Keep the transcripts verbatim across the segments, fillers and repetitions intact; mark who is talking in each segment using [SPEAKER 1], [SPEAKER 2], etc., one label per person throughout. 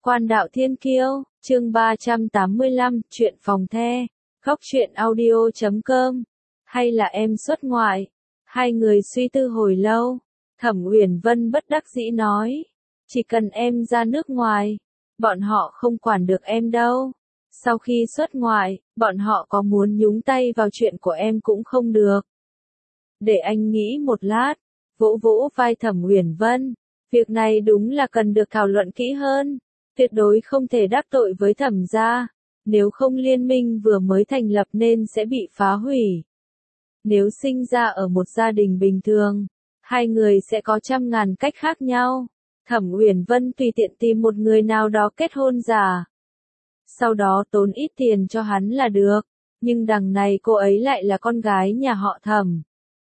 [SPEAKER 1] Quan đạo thiên kiêu, chương ba trăm tám mươi lăm, chuyện phòng the, góc truyện audio chấm com. Hay là em xuất ngoại? Hai người suy tư hồi lâu. Thẩm Uyển Vân bất đắc dĩ nói, chỉ cần em ra nước ngoài, bọn họ không quản được em đâu. Sau khi xuất ngoại, bọn họ có muốn nhúng tay vào chuyện của em cũng không được. Để anh nghĩ một lát, vỗ vỗ vai Thẩm Uyển Vân. Việc này đúng là cần được thảo luận kỹ hơn. Tuyệt đối không thể đắc tội với Thẩm gia, nếu không liên minh vừa mới thành lập nên sẽ bị phá hủy. Nếu sinh ra ở một gia đình bình thường, hai người sẽ có trăm ngàn cách khác nhau. Thẩm Uyển Vân tùy tiện tìm một người nào đó kết hôn giả, sau đó tốn ít tiền cho hắn là được, nhưng đằng này cô ấy lại là con gái nhà họ Thẩm,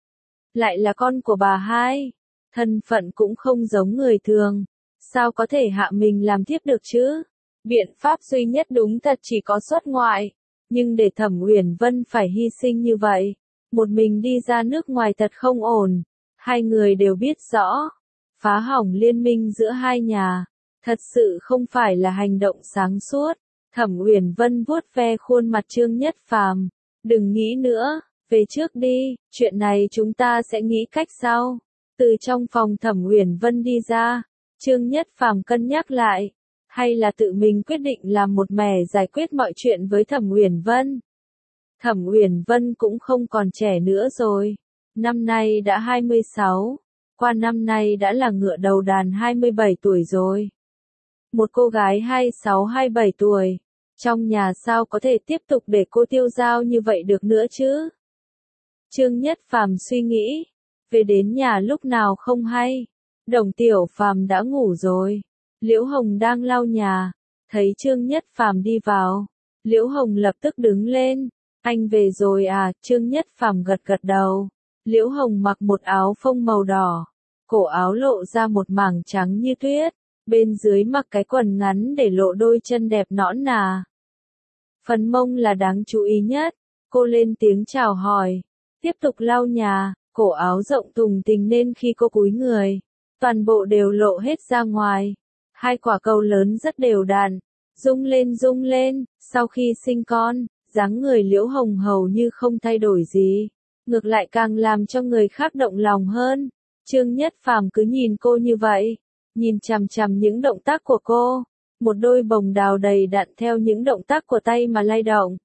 [SPEAKER 1] lại là con của bà hai, thân phận cũng không giống người thường. Sao có thể hạ mình làm thiếp được chứ? Biện pháp duy nhất đúng thật chỉ có xuất ngoại. Nhưng để Thẩm Uyển Vân phải hy sinh như vậy, một mình đi ra nước ngoài thật không ổn. Hai người đều biết rõ, phá hỏng liên minh giữa hai nhà, thật sự không phải là hành động sáng suốt. Thẩm Uyển Vân vuốt ve khuôn mặt Trương Nhất Phàm, đừng nghĩ nữa, về trước đi, chuyện này chúng ta sẽ nghĩ cách sau. Từ trong phòng Thẩm Uyển Vân đi ra, Trương Nhất Phàm cân nhắc lại, hay là tự mình quyết định làm một mẻ giải quyết mọi chuyện với Thẩm Uyển Vân. Thẩm Uyển Vân cũng không còn trẻ nữa rồi, năm nay đã hai mươi sáu, qua năm nay đã là ngựa đầu đàn hai mươi bảy tuổi rồi. Một cô gái hai mươi sáu hai mươi bảy tuổi, trong nhà sao có thể tiếp tục để cô tiêu dao như vậy được nữa chứ? Trương Nhất Phàm suy nghĩ, về đến nhà lúc nào không hay. Đồng Tiểu Phàm đã ngủ rồi. Liễu Hồng đang lau nhà, thấy Trương Nhất Phàm đi vào, Liễu Hồng lập tức đứng lên. Anh về rồi à? Trương Nhất Phàm gật gật đầu. Liễu Hồng mặc một áo phông màu đỏ, cổ áo lộ ra một mảng trắng như tuyết, bên dưới mặc cái quần ngắn để lộ đôi chân đẹp nõn nà. Phần mông là đáng chú ý nhất. Cô lên tiếng chào hỏi, tiếp tục lau nhà, cổ áo rộng thùng thình nên khi cô cúi người, toàn bộ đều lộ hết ra ngoài. Hai quả cầu lớn rất đều đặn, rung lên rung lên. Sau khi sinh con, dáng người Liễu Hồng hầu như không thay đổi gì, ngược lại càng làm cho người khác động lòng hơn. Trương Nhất Phàm cứ nhìn cô như vậy, nhìn chằm chằm những động tác của cô, một đôi bồng đào đầy đặn theo những động tác của tay mà lay động.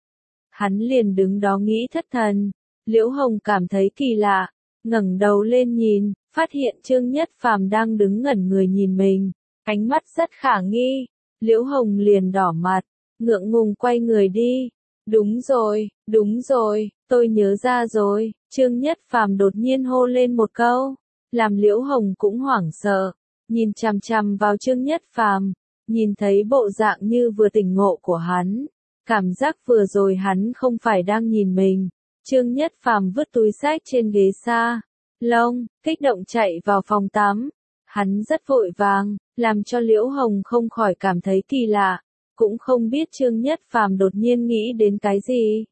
[SPEAKER 1] Hắn liền đứng đó nghĩ thất thần. Liễu Hồng cảm thấy kỳ lạ, ngẩng đầu lên nhìn, phát hiện Trương Nhất Phàm đang đứng ngẩn người nhìn mình, ánh mắt rất khả nghi. Liễu Hồng liền đỏ mặt, ngượng ngùng quay người đi. Đúng rồi, đúng rồi, tôi nhớ ra rồi. Trương Nhất Phàm đột nhiên hô lên một câu, làm Liễu Hồng cũng hoảng sợ, nhìn chằm chằm vào Trương Nhất Phàm, nhìn thấy bộ dạng như vừa tỉnh ngộ của hắn, cảm giác vừa rồi hắn không phải đang nhìn mình. Trương Nhất Phàm vứt túi xách trên ghế sa lông, kích động chạy vào phòng tắm. Hắn rất vội vàng, làm cho Liễu Hồng không khỏi cảm thấy kỳ lạ, cũng không biết Trương Nhất Phàm đột nhiên nghĩ đến cái gì.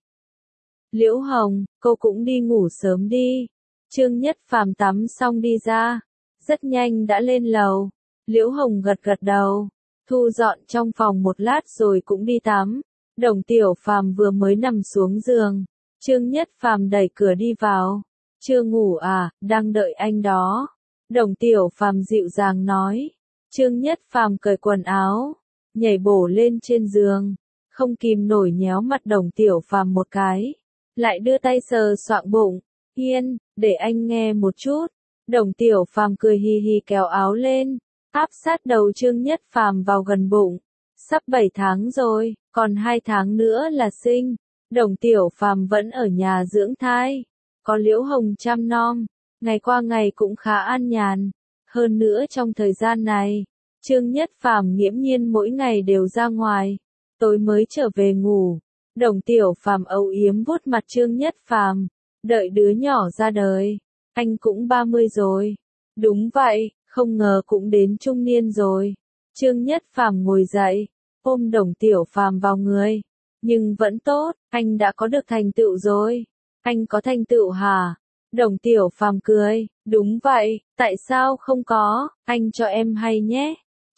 [SPEAKER 1] Liễu Hồng, cô cũng đi ngủ sớm đi. Trương Nhất Phàm tắm xong đi ra, rất nhanh đã lên lầu. Liễu Hồng gật gật đầu, thu dọn trong phòng một lát rồi cũng đi tắm. Đồng Tiểu Phàm vừa mới nằm xuống giường, Trương Nhất Phàm đẩy cửa đi vào. Chưa ngủ à, đang đợi anh đó. Đồng Tiểu Phàm dịu dàng nói. Trương Nhất Phàm cởi quần áo, nhảy bổ lên trên giường, không kìm nổi nhéo mặt Đồng Tiểu Phàm một cái, lại đưa tay sờ soạng bụng. Yên, để anh nghe một chút. Đồng Tiểu Phàm cười hì hì kéo áo lên, áp sát đầu Trương Nhất Phàm vào gần bụng. Sắp bảy tháng rồi, còn hai tháng nữa là sinh. Đồng Tiểu Phàm vẫn ở nhà dưỡng thai, có Liễu Hồng chăm nom, ngày qua ngày cũng khá an nhàn. Hơn nữa trong thời gian này, Trương Nhất Phàm nghiễm nhiên mỗi ngày đều ra ngoài, tối mới trở về ngủ. Đồng Tiểu Phàm âu yếm vuốt mặt Trương Nhất Phàm, đợi đứa nhỏ ra đời, anh cũng ba mươi rồi. Đúng vậy, không ngờ cũng đến trung niên rồi. Trương Nhất Phàm ngồi dậy, ôm Đồng Tiểu Phàm vào người. Nhưng vẫn tốt, anh đã có được thành tựu rồi. Anh có thành tựu hả? Đồng Tiểu Phàm cười, đúng vậy, tại sao không có, anh cho em hay nhé.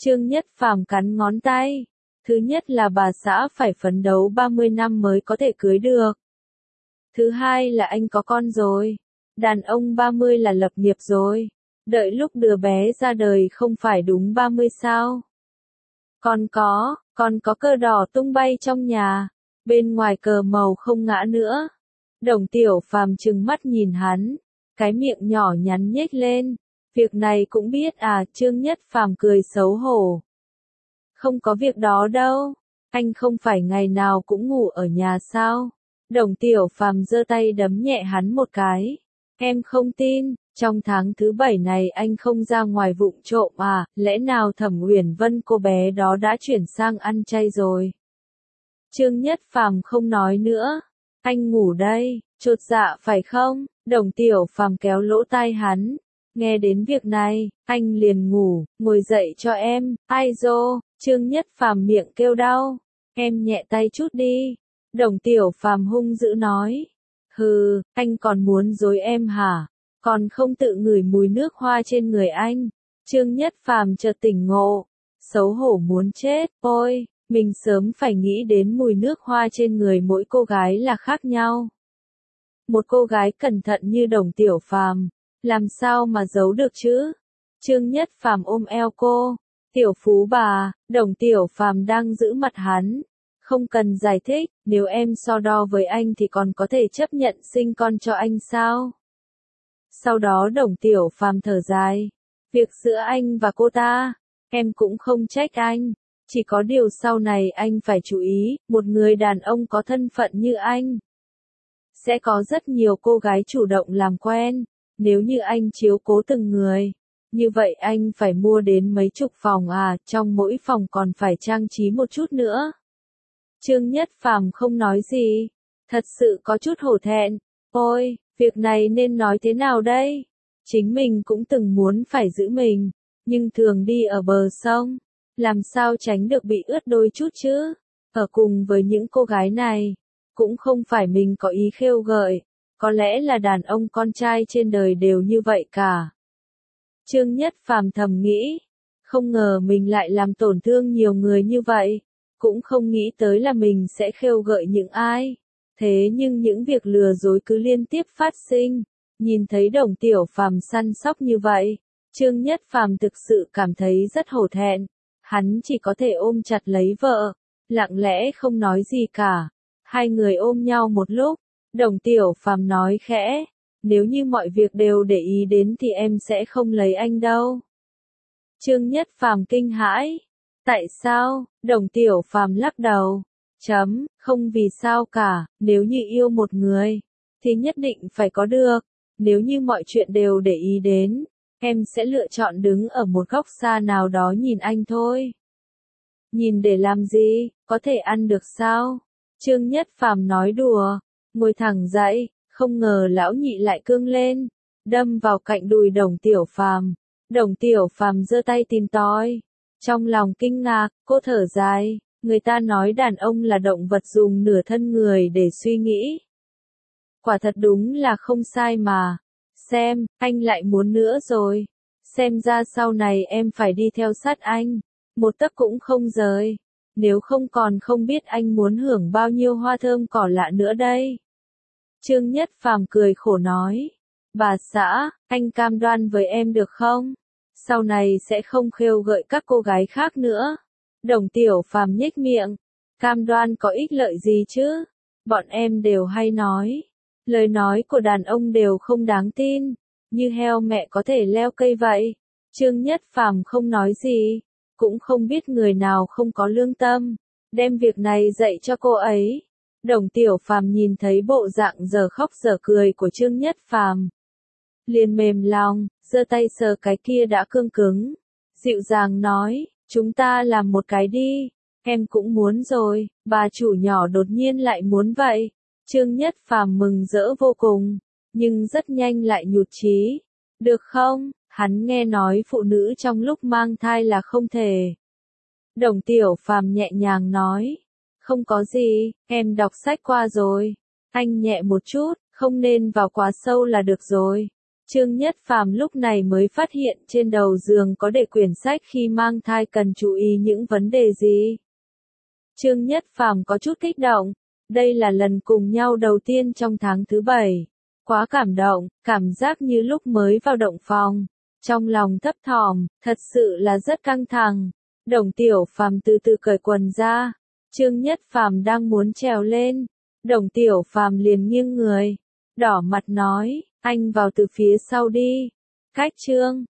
[SPEAKER 1] Trương Nhất Phàm cắn ngón tay. Thứ nhất là bà xã phải phấn đấu ba mươi năm mới có thể cưới được. Thứ hai là anh có con rồi. Đàn ông ba mươi là lập nghiệp rồi. Đợi lúc đứa bé ra đời không phải đúng ba mươi sao? Còn có, còn có cờ đỏ tung bay trong nhà. Bên ngoài cờ màu không ngã nữa. Đồng Tiểu Phàm trừng mắt nhìn hắn. Cái miệng nhỏ nhắn nhếch lên. Việc này cũng biết à, Trương Nhất Phàm cười xấu hổ. Không có việc đó đâu. Anh không phải ngày nào cũng ngủ ở nhà sao? Đồng Tiểu Phàm giơ tay đấm nhẹ hắn một cái. Em không tin, trong tháng thứ bảy này anh không ra ngoài vụng trộm à, lẽ nào Thẩm Uyển Vân cô bé đó đã chuyển sang ăn chay rồi? Trương Nhất Phàm không nói nữa. Anh ngủ đây, chột dạ phải không? Đồng Tiểu Phàm kéo lỗ tai hắn. Nghe đến việc này, anh liền ngủ, ngồi dậy cho em, ai dô, Trương Nhất Phàm miệng kêu đau. Em nhẹ tay chút đi. Đồng Tiểu Phàm hung dữ nói. Hừ, anh còn muốn dối em hả? Còn không tự ngửi mùi nước hoa trên người anh. Trương Nhất Phàm chợt tỉnh ngộ. Xấu hổ muốn chết, ôi, mình sớm phải nghĩ đến mùi nước hoa trên người mỗi cô gái là khác nhau. Một cô gái cẩn thận như Đồng Tiểu Phàm, làm sao mà giấu được chứ? Trương Nhất Phàm ôm eo cô. Tiểu phú bà, Đồng Tiểu Phàm đang giữ mặt hắn. Không cần giải thích, nếu em so đo với anh thì còn có thể chấp nhận sinh con cho anh sao? Sau đó Đồng Tiểu Phàm thở dài. Việc giữa anh và cô ta, em cũng không trách anh. Chỉ có điều sau này anh phải chú ý, một người đàn ông có thân phận như anh. Sẽ có rất nhiều cô gái chủ động làm quen. Nếu như anh chiếu cố từng người, như vậy anh phải mua đến mấy chục phòng à, trong mỗi phòng còn phải trang trí một chút nữa. Trương Nhất Phàm không nói gì, thật sự có chút hổ thẹn. Ôi, việc này nên nói thế nào đây? Chính mình cũng từng muốn phải giữ mình, nhưng thường đi ở bờ sông, làm sao tránh được bị ướt đôi chút chứ? Ở cùng với những cô gái này, cũng không phải mình có ý khêu gợi, có lẽ là đàn ông con trai trên đời đều như vậy cả. Trương Nhất Phàm thầm nghĩ, không ngờ mình lại làm tổn thương nhiều người như vậy, cũng không nghĩ tới là mình sẽ khêu gợi những ai. Thế nhưng những việc lừa dối cứ liên tiếp phát sinh, nhìn thấy Đồng Tiểu Phàm săn sóc như vậy, Trương Nhất Phàm thực sự cảm thấy rất hổ thẹn. Hắn chỉ có thể ôm chặt lấy vợ, lặng lẽ không nói gì cả. Hai người ôm nhau một lúc, Đồng Tiểu Phàm nói khẽ, nếu như mọi việc đều để ý đến thì em sẽ không lấy anh đâu. Trương Nhất Phàm kinh hãi. Tại sao? Đồng Tiểu Phàm lắc đầu. Chấm, không vì sao cả, nếu như yêu một người, thì nhất định phải có được. Nếu như mọi chuyện đều để ý đến, em sẽ lựa chọn đứng ở một góc xa nào đó nhìn anh thôi. Nhìn để làm gì, có thể ăn được sao? Trương Nhất Phàm nói đùa, ngồi thẳng dậy, không ngờ lão nhị lại cương lên, đâm vào cạnh đùi Đồng Tiểu Phàm. Đồng Tiểu Phàm giơ tay tìm tòi, trong lòng kinh ngạc, cô thở dài, người ta nói đàn ông là động vật dùng nửa thân người để suy nghĩ. Quả thật đúng là không sai mà. Xem, anh lại muốn nữa rồi. Xem ra sau này em phải đi theo sát anh, một tấc cũng không rời. Nếu không còn không biết anh muốn hưởng bao nhiêu hoa thơm cỏ lạ nữa đây. Trương Nhất Phàm cười khổ nói. Bà xã, anh cam đoan với em được không? Sau này sẽ không khêu gợi các cô gái khác nữa. Đồng Tiểu Phàm nhếch miệng. Cam đoan có ích lợi gì chứ? Bọn em đều hay nói. Lời nói của đàn ông đều không đáng tin. Như heo mẹ có thể leo cây vậy. Trương Nhất Phàm không nói gì. Cũng không biết người nào không có lương tâm. Đem việc này dạy cho cô ấy. Đồng Tiểu Phàm nhìn thấy bộ dạng giờ khóc giờ cười của Trương Nhất Phàm, liền mềm lòng, giơ tay sờ cái kia đã cương cứng. Dịu dàng nói, chúng ta làm một cái đi. Em cũng muốn rồi, bà chủ nhỏ đột nhiên lại muốn vậy. Trương Nhất Phàm mừng rỡ vô cùng, nhưng rất nhanh lại nhụt chí. Được không? Hắn nghe nói phụ nữ trong lúc mang thai là không thể. Đồng Tiểu Phàm nhẹ nhàng nói, không có gì, em đọc sách qua rồi. Anh nhẹ một chút, không nên vào quá sâu là được rồi. Trương Nhất Phàm lúc này mới phát hiện trên đầu giường có để quyển sách khi mang thai cần chú ý những vấn đề gì. Trương Nhất Phàm có chút kích động, đây là lần cùng nhau đầu tiên trong tháng thứ bảy. Quá cảm động, cảm giác như lúc mới vào động phòng. Trong lòng thấp thỏm, thật sự là rất căng thẳng. Đồng Tiểu Phàm từ từ cởi quần ra. Trương Nhất Phàm đang muốn trèo lên. Đồng Tiểu Phàm liền nghiêng người. Đỏ mặt nói, anh vào từ phía sau đi. Cách Trương